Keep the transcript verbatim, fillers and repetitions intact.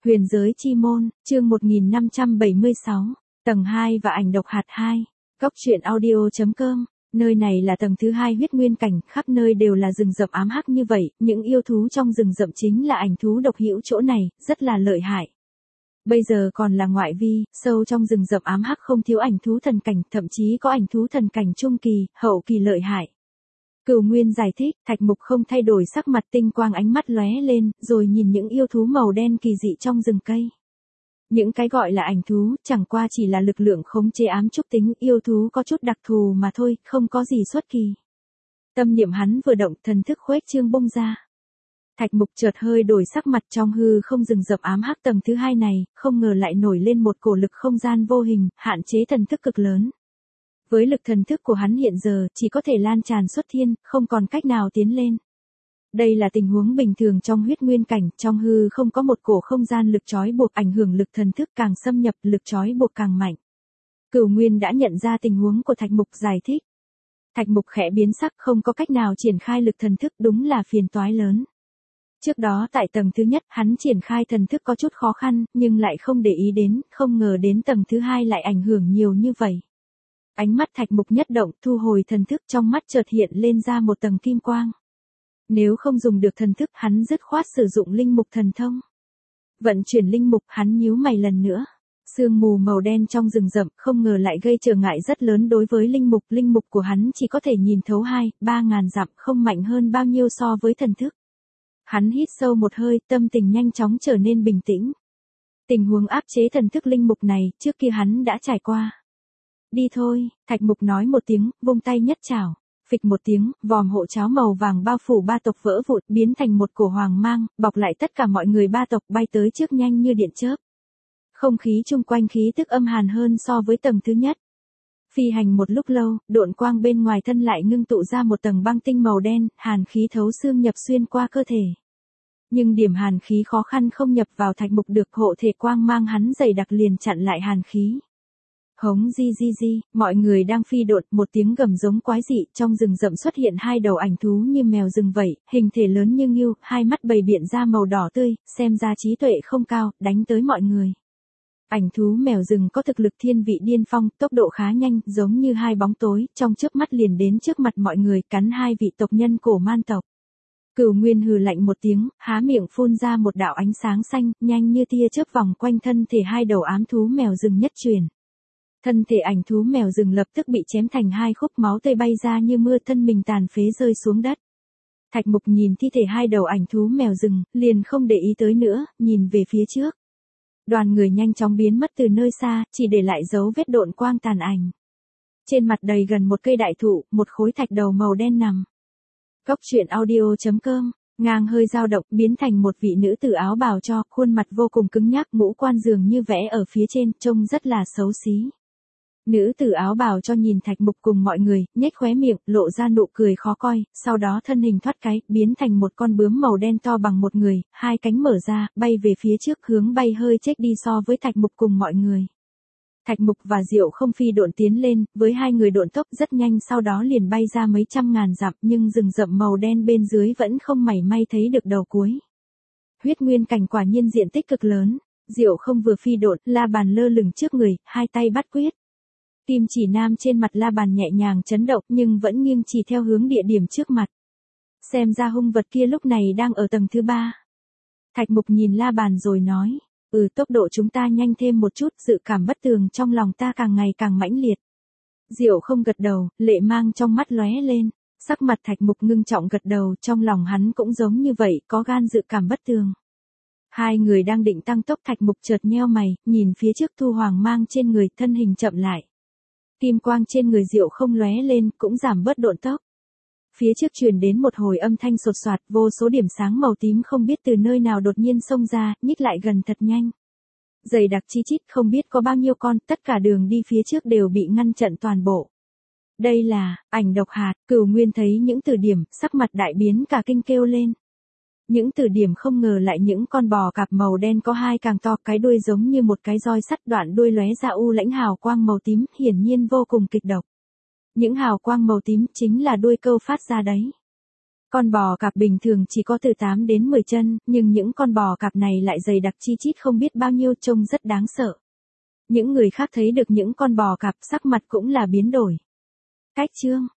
Huyền giới chi môn, chương một nghìn năm trăm bảy mươi sáu, tầng hai và ảnh độc hạt hai. Góc truyện audio.com, nơi này là tầng thứ hai huyết nguyên cảnh, khắp nơi đều là rừng rậm ám hắc như vậy, những yêu thú trong rừng rậm chính là ảnh thú độc hữu chỗ này, rất là lợi hại. Bây giờ còn là ngoại vi, sâu trong rừng rậm ám hắc không thiếu ảnh thú thần cảnh, thậm chí có ảnh thú thần cảnh trung kỳ, hậu kỳ lợi hại. Cửu Nguyên giải thích, Thạch Mục không thay đổi sắc mặt, tinh quang ánh mắt lóe lên, rồi nhìn những yêu thú màu đen kỳ dị trong rừng cây. Những cái gọi là ảnh thú, chẳng qua chỉ là lực lượng khống chế ám trúc tính, yêu thú có chút đặc thù mà thôi, không có gì xuất kỳ. Tâm niệm hắn vừa động, thần thức khuếch trương bung ra. Thạch Mục chợt hơi đổi sắc mặt, trong hư không rừng rậm ám hắc tầng thứ hai này, không ngờ lại nổi lên một cổ lực không gian vô hình, hạn chế thần thức cực lớn. Với lực thần thức của hắn hiện giờ, chỉ có thể lan tràn xuất thiên, không còn cách nào tiến lên. Đây là tình huống bình thường trong huyết nguyên cảnh, trong hư không có một cổ không gian lực trói buộc, ảnh hưởng lực thần thức càng xâm nhập, lực trói buộc càng mạnh. Cửu Nguyên đã nhận ra tình huống của Thạch Mục, giải thích. Thạch Mục khẽ biến sắc, không có cách nào triển khai lực thần thức, đúng là phiền toái lớn. Trước đó tại tầng thứ nhất, hắn triển khai thần thức có chút khó khăn, nhưng lại không để ý đến, không ngờ đến tầng thứ hai lại ảnh hưởng nhiều như vậy. Ánh mắt Thạch Mục nhất động, thu hồi thần thức, trong mắt chợt hiện lên ra một tầng kim quang. Nếu không dùng được thần thức, hắn dứt khoát sử dụng linh mục thần thông. Vận chuyển linh mục, hắn nhíu mày lần nữa. Sương mù màu đen trong rừng rậm, không ngờ lại gây trở ngại rất lớn đối với linh mục. Linh mục của hắn chỉ có thể nhìn thấu hai, ba ngàn dặm, không mạnh hơn bao nhiêu so với thần thức. Hắn hít sâu một hơi, tâm tình nhanh chóng trở nên bình tĩnh. Tình huống áp chế thần thức linh mục này, trước kia hắn đã trải qua. Đi thôi, Thạch Mục nói một tiếng, vung tay nhất chảo. Phịch một tiếng, vòm hộ cháo màu vàng bao phủ ba tộc vỡ vụn, biến thành một cổ hoàng mang, bọc lại tất cả mọi người ba tộc, bay tới trước nhanh như điện chớp. Không khí chung quanh khí tức âm hàn hơn so với tầng thứ nhất. Phi hành một lúc lâu, độn quang bên ngoài thân lại ngưng tụ ra một tầng băng tinh màu đen, hàn khí thấu xương nhập xuyên qua cơ thể. Nhưng điểm hàn khí khó khăn không nhập vào Thạch Mục được, hộ thể quang mang hắn dày đặc liền chặn lại hàn khí. Hống di di di, mọi người đang phi độn, một tiếng gầm giống quái dị, trong rừng rậm xuất hiện hai đầu ảnh thú như mèo rừng vậy, hình thể lớn như ngưu, hai mắt bầy biện ra màu đỏ tươi, xem ra trí tuệ không cao, đánh tới mọi người. Ảnh thú mèo rừng có thực lực thiên vị điên phong, tốc độ khá nhanh, giống như hai bóng tối, trong chớp mắt liền đến trước mặt mọi người, cắn hai vị tộc nhân cổ man tộc. Cửu Nguyên hừ lạnh một tiếng, há miệng phun ra một đạo ánh sáng xanh, nhanh như tia chớp vòng quanh thân thể hai đầu ám thú mèo rừng nhất truyền. Thân thể ảnh thú mèo rừng lập tức bị chém thành hai khúc, máu tươi bay ra như mưa, thân mình tàn phế rơi xuống đất. Thạch Mục nhìn thi thể hai đầu ảnh thú mèo rừng, liền không để ý tới nữa, nhìn về phía trước. Đoàn người nhanh chóng biến mất từ nơi xa, chỉ để lại dấu vết độn quang tàn ảnh. Trên mặt đầy gần một cây đại thụ, một khối thạch đầu màu đen nằm. Góc truyện audio.com, ngang hơi dao động, biến thành một vị nữ tử áo bào cho, khuôn mặt vô cùng cứng nhắc, ngũ quan dường như vẽ ở phía trên, trông rất là xấu xí. Nữ tử áo bào cho nhìn Thạch Mục cùng mọi người, nhếch khóe miệng, lộ ra nụ cười khó coi, sau đó thân hình thoát cái, biến thành một con bướm màu đen to bằng một người, hai cánh mở ra, bay về phía trước, hướng bay hơi chết đi so với Thạch Mục cùng mọi người. Thạch Mục và Diệu Không phi độn tiến lên, với hai người độn tốc rất nhanh, sau đó liền bay ra mấy trăm ngàn dặm, nhưng rừng rậm màu đen bên dưới vẫn không mảy may thấy được đầu cuối. Huyết nguyên cảnh quả nhiên diện tích cực lớn. Diệu Không vừa phi độn, la bàn lơ lửng trước người, hai tay bắt quyết. Kim chỉ nam trên mặt la bàn nhẹ nhàng chấn động, nhưng vẫn nghiêng chỉ theo hướng địa điểm trước mặt. Xem ra hung vật kia lúc này đang ở tầng thứ ba. Thạch Mục nhìn la bàn rồi nói, ừ, tốc độ chúng ta nhanh thêm một chút, dự cảm bất tường trong lòng ta càng ngày càng mãnh liệt. Diệu Không gật đầu, lệ mang trong mắt lóe lên, sắc mặt Thạch Mục ngưng trọng gật đầu, trong lòng hắn cũng giống như vậy, có gan dự cảm bất tường. Hai người đang định tăng tốc, Thạch Mục chợt nheo mày, nhìn phía trước thu hoàng mang trên người, thân hình chậm lại. Kim quang trên người Diệu Không lóe lên, cũng giảm bớt độn tốc. Phía trước truyền đến một hồi âm thanh sột soạt, vô số điểm sáng màu tím không biết từ nơi nào đột nhiên xông ra, nhích lại gần thật nhanh. Dày đặc chi chít, không biết có bao nhiêu con, tất cả đường đi phía trước đều bị ngăn chặn toàn bộ. Đây là ảnh độc hạt. Cửu Nguyên thấy những từ điểm, sắc mặt đại biến, cả kinh kêu lên. Những từ điểm không ngờ lại những con bò cạp màu đen có hai càng to, cái đuôi giống như một cái roi sắt, đoạn đuôi lóe ra u lãnh hào quang màu tím, hiển nhiên vô cùng kịch độc. Những hào quang màu tím chính là đuôi câu phát ra đấy. Con bò cạp bình thường chỉ có từ tám đến mười chân, nhưng những con bò cạp này lại dày đặc chi chít không biết bao nhiêu, trông rất đáng sợ. Những người khác thấy được những con bò cạp sắc mặt cũng là biến đổi. Cách chương